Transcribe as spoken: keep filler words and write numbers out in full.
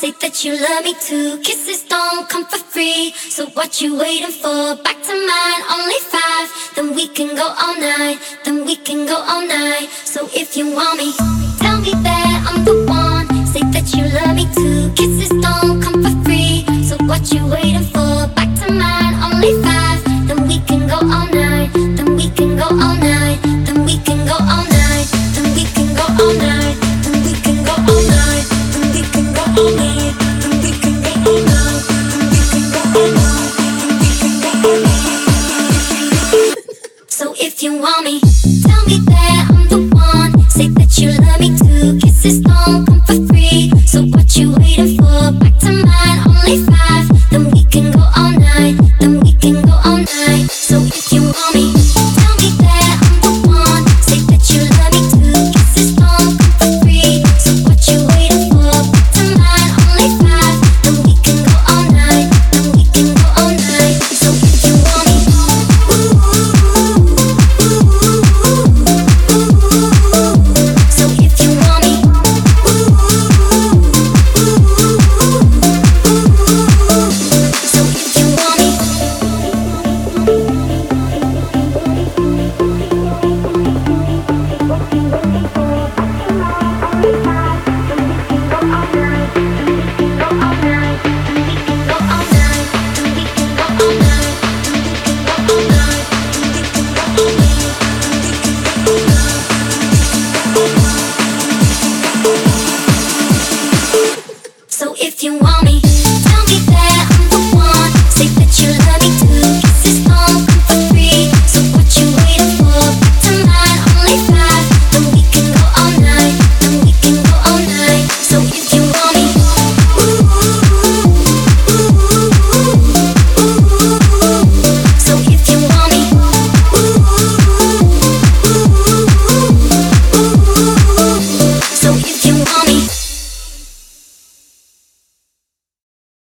say that you love me too. Kisses don't come for free, so what you waiting for? Back to mine, only five. Then we can go all night, then we can go all night. So if you want me, tell me that I'm the one. Say that you love me too. Kisses don't come for free, so what you waiting for? Back to mine, only five. Then we can go all night, then we can go all night, then we can go all night, then we can go all night, then we can go all night, then we can go all night, then we can go all night, then we can go all night, then we can go all night. So if you want me, tell me that I'm the one. Say that you love me too. Kisses don't come for free, so what you waiting for? Back to mine, only five. Then we can go all night, then we can go all night. So if you want me, tell me that I'm the one. Say that you love me too. Kisses don't come for free, so what you waiting for? Back to mine, only five. Then we can go all night, then we can go all night. So if you want me, ooh, so if you want me, ooh, so if you want me. So if you want me, tell me that I'm the one. Say that you love me